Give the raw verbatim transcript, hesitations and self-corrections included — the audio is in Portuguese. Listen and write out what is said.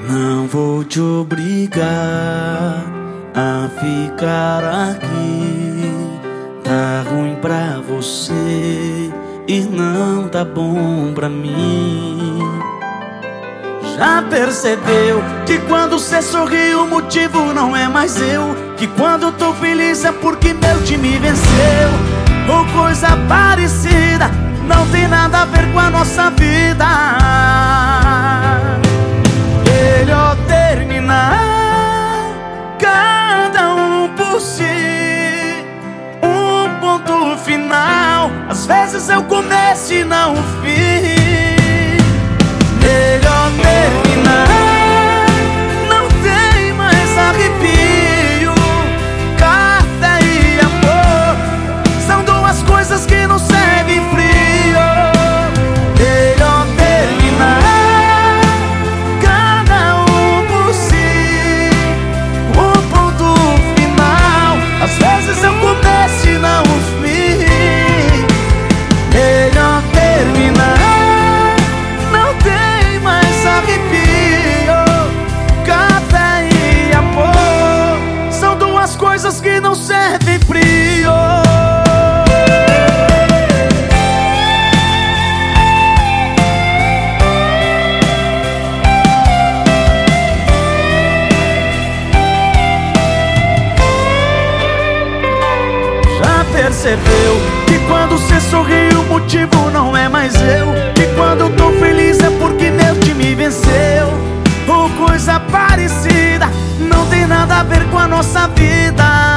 Não vou te obrigar a ficar aqui. Tá ruim pra você e não tá bom pra mim. Já percebeu que quando cê sorri o motivo não é mais eu? Que quando tô feliz é porque meu time venceu? Ou coisa parecida, não tem nada a ver com a nossa vida. Melhor terminar, cada um por si, um ponto final. Às vezes é o começo e não o fim. Melhor terminar, não tem mais arrepio. Café e amor são duas coisas que não servem frio. Melhor terminar, cada um por si, um ponto final. Às vezes é o começo e não o fim. Melhor terminar, coisas que não servem frio. Já percebeu que quando cê sorri o motivo não é mais eu? Que quando eu tô feliz é porque meu time venceu? Ou coisa parecida, não tem nada a ver com a nossa vida.